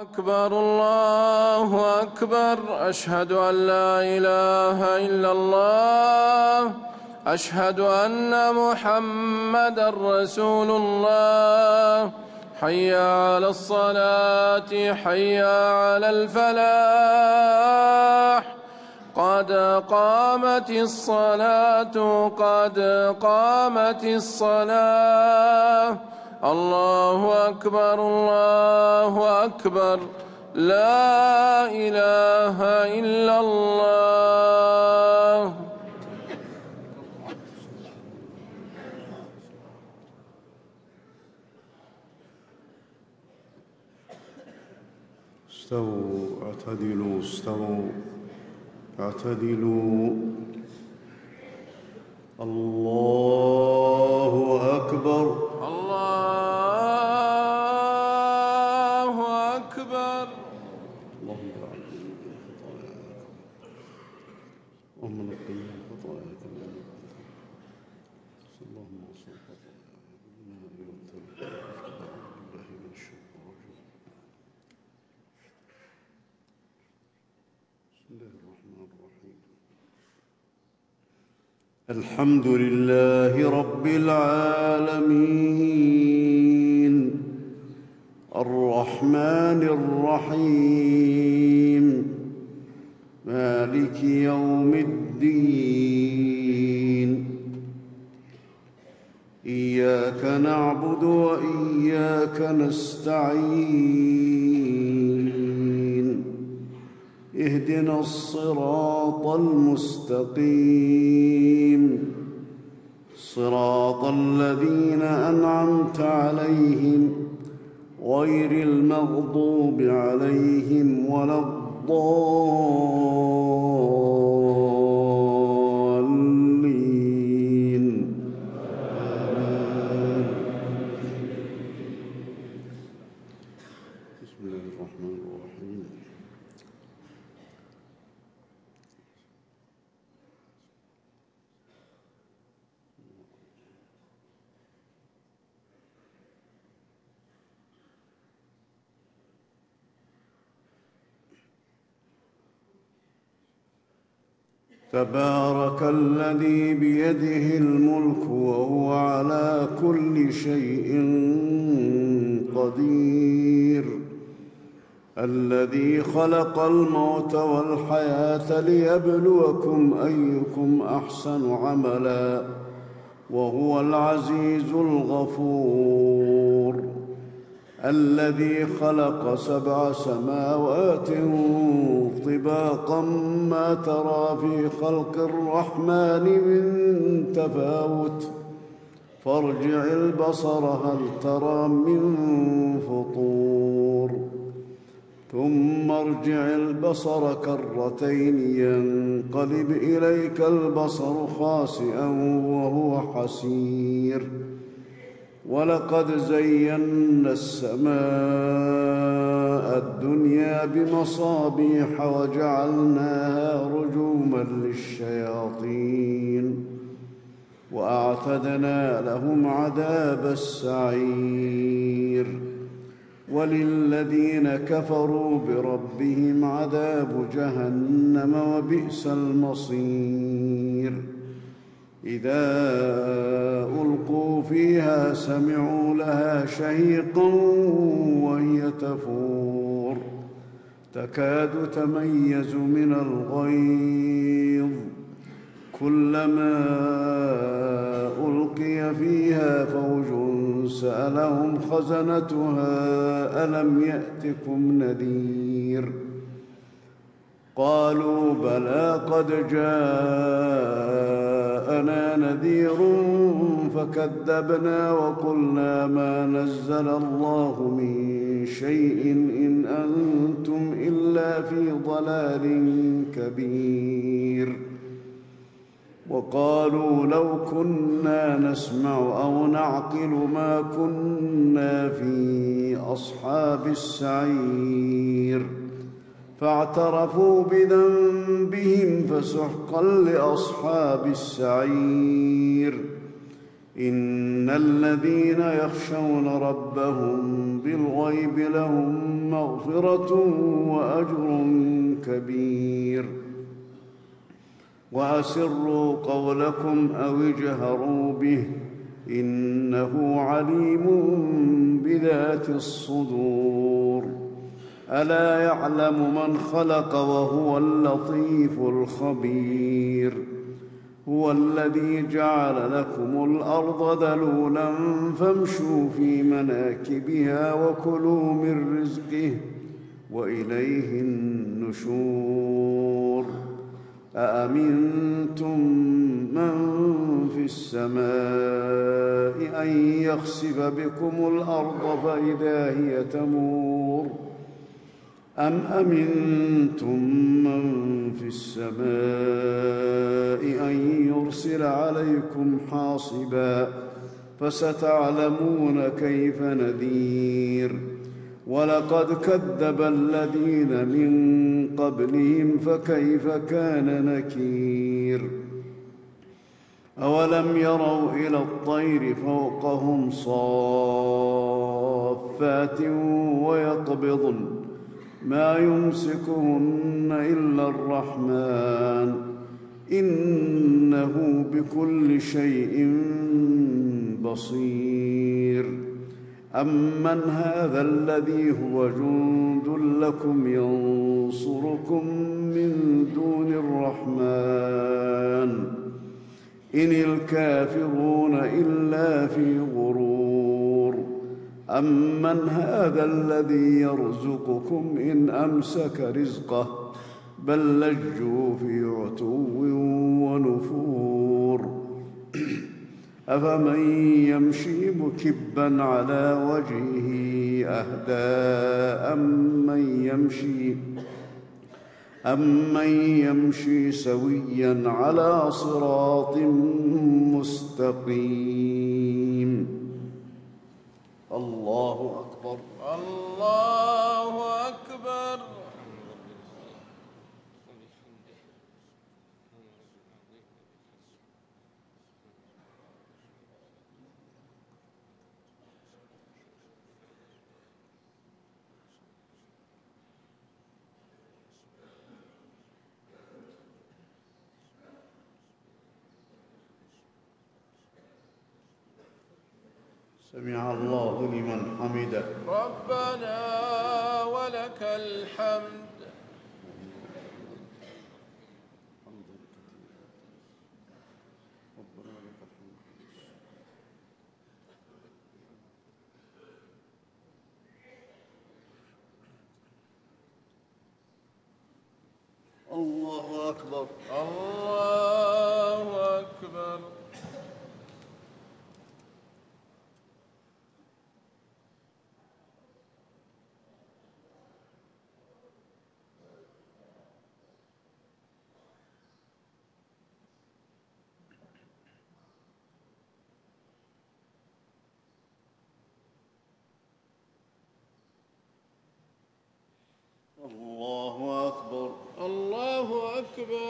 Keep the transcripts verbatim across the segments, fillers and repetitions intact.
أكبر الله أكبر. أشهد أن لا إله إلا الله. أشهد أن محمدًا رسول الله. حي على الصلاة حي على الفلاح. قد قامت الصلاة قد قامت الصلاة. الله أكبر الله أكبر. لا إله إلا الله. استووا اعتدلوا استووا اعتدلوا. الله أكبر الله أكبر. اللهم بارك اللهم نقنا خطاياك اللهم صل الحمد لله رب العالمين الرحمن الرحيم مالك يوم الدين. إياك نعبد وإياك نستعين. اهدنا الصراط المستقيم صراط الذين أنعمت عليهم غير المغضوب عليهم ولا الضالين. بسم الله الرحمن الرحيم. تبارك الذي بيده الملك وهو على كل شيء قدير. الذي خلق الموت والحياة ليبلوكم أيكم أحسن عملا وهو العزيز الغفور. الذي خلق سبع سماوات طباقا ما ترى في خلق الرحمن من تفاوت فارجع البصر هل ترى من فطور ثم ارجع البصر كرتين ينقلب إليك البصر خاسئا وهو حسير. ولقد زينا السماء الدنيا بمصابيح وجعلناها رجوما للشياطين وأعتدنا لهم عذاب السعير. وللذين كفروا بربهم عذاب جهنم وبئس المصير. إذا ألقوا فيها سمعوا لها شهيقا وهي تفور تكاد تميز من الغيظ. كلما ألقي فيها فوج سألهم خزنتها ألم يأتكم نذير. قالوا بلى قد جاءنا نذير فكذبنا وقلنا ما نزل الله من شيء إن أنتم إلا في ضلال كبير. وقالوا لو كنا نسمع أو نعقل ما كنا في أصحاب السعير. فاعترفوا بذنبهم فسحقا لأصحاب السعير. إن الذين يخشون ربهم بالغيب لهم مغفرة وأجر كبير. وأسروا قولكم أو اجهروا به إنه عليم بذات الصدور. ألا يعلم من خلق وهو اللطيف الخبير. هو الذي جعل لكم الأرض ذلولا فامشوا في مناكبها وكلوا من رزقه وإليه النشور. أأمنتم من في السماء أن يخسف بكم الأرض فإذا هي تمور أم أمنتم من في السماء أن يرسل عليكم حاصبا فستعلمون كيف نذير. ولقد كذب الذين من قبلهم فكيف كان نكير. أولم يروا إلى الطير فوقهم صافات ويقبضن ما يمسكهن إلا الرحمن إنه بكل شيء بصير. أمن هذا الذي هو جند لكم ينصركم من دون الرحمن إن الكافرون إلا في غرور. أمن هذا الذي يرزقكم إن أمسك رزقه بل لجوا في عتو ونفور. أفمن يمشي مكبا على وجهه أهدى أمن يمشي أمن يمشي سويا على صراط مستقيم. الله أكبر. الله أكبر. سمع الله لمن حمده. ربنا ولك الحمد. الله أكبر. الله أكبر. الله أكبر. الله أكبر.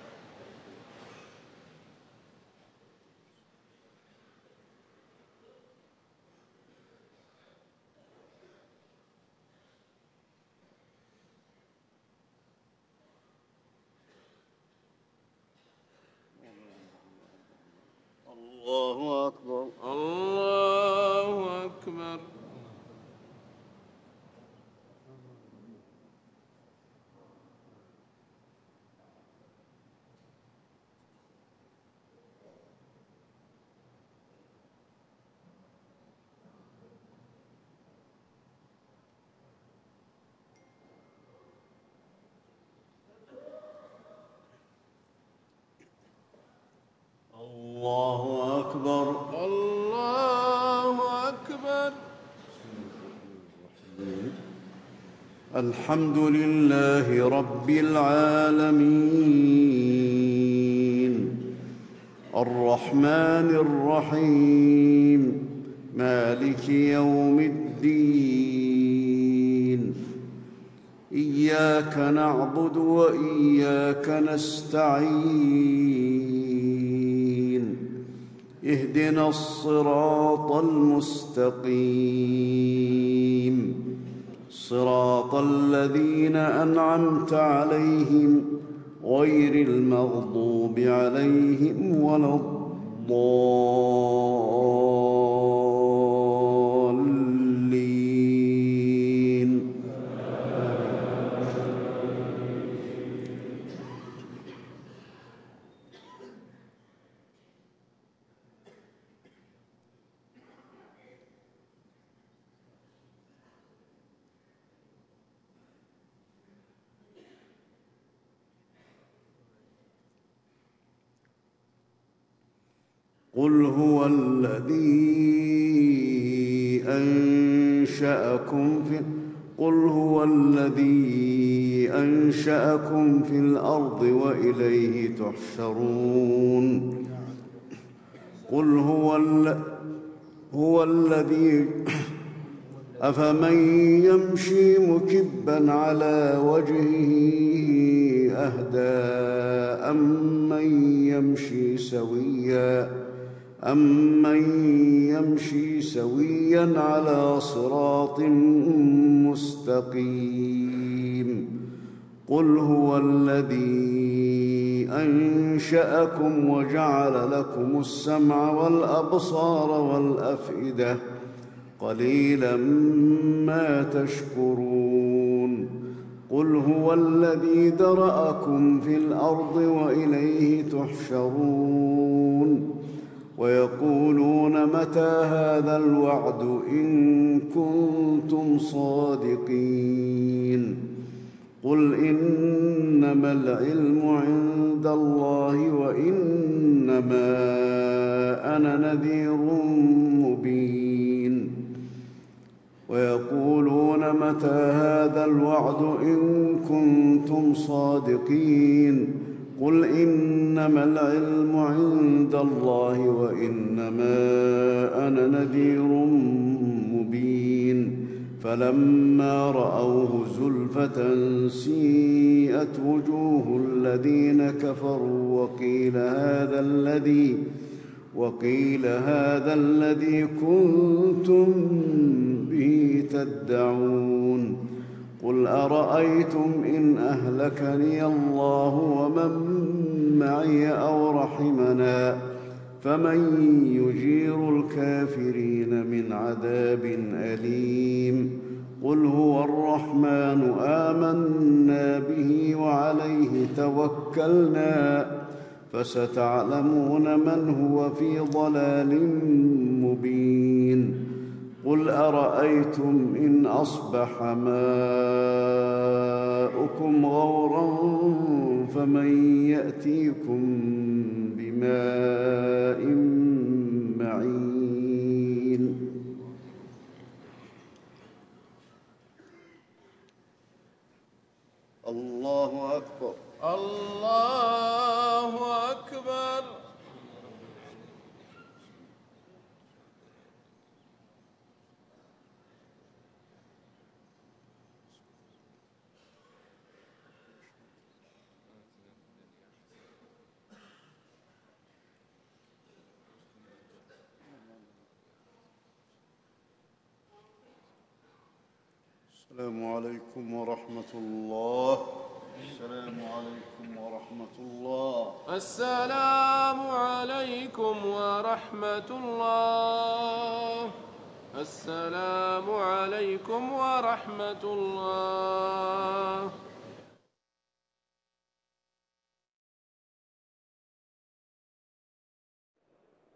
الله أكبر. الله أكبر. الله أكبر. الله أكبر. الحمد لله رب العالمين الرحمن الرحيم مالك يوم الدين. إياك نعبد وإياك نستعين. اهدنا الصراط المستقيم صراط الذين أنعمت عليهم غير المغضوب عليهم ولا الضالين. قل هو الذي أنشأكم في قل هو الذي أنشأكم في الأرض وإليه تحشرون. قل هو ال... هو الذي أفمن يمشي مكبا على وجهه أهدى أمن يمشي سويا أمن يمشي سويا على صراط مستقيم. قل هو الذي أنشأكم وجعل لكم السمع والأبصار والأفئدة قليلا ما تشكرون. قل هو الذي ذرأكم في الأرض وإليه تحشرون. ويقولون متى هذا الوعد إن كنتم صادقين. قل إنما العلم عند الله وإنما أنا نذير مبين. ويقولون متى هذا الوعد إن كنتم صادقين. قل إنما العلم عند الله وإنما أنا نذير مبين. فلما رأوه زلفة سيئت وجوه الذين كفروا وقيل هذا الذي وقيل هذا الذي كنتم به تدعون. قل أرأيتم إن أهلكني الله ومن معي أو رحمنا فمن يجير الكافرين من عذاب أليم. قل هو الرحمن آمنا به وعليه توكلنا فستعلمون من هو في ضلال مبين. قل أرأيتم إن أصبح ماؤكم غورا فمن يأتيكم بماء معين. الله أكبر. الله أكبر. السلام عليكم ورحمة الله. السلام عليكم ورحمة الله. السلام عليكم ورحمة الله. السلام عليكم ورحمة الله.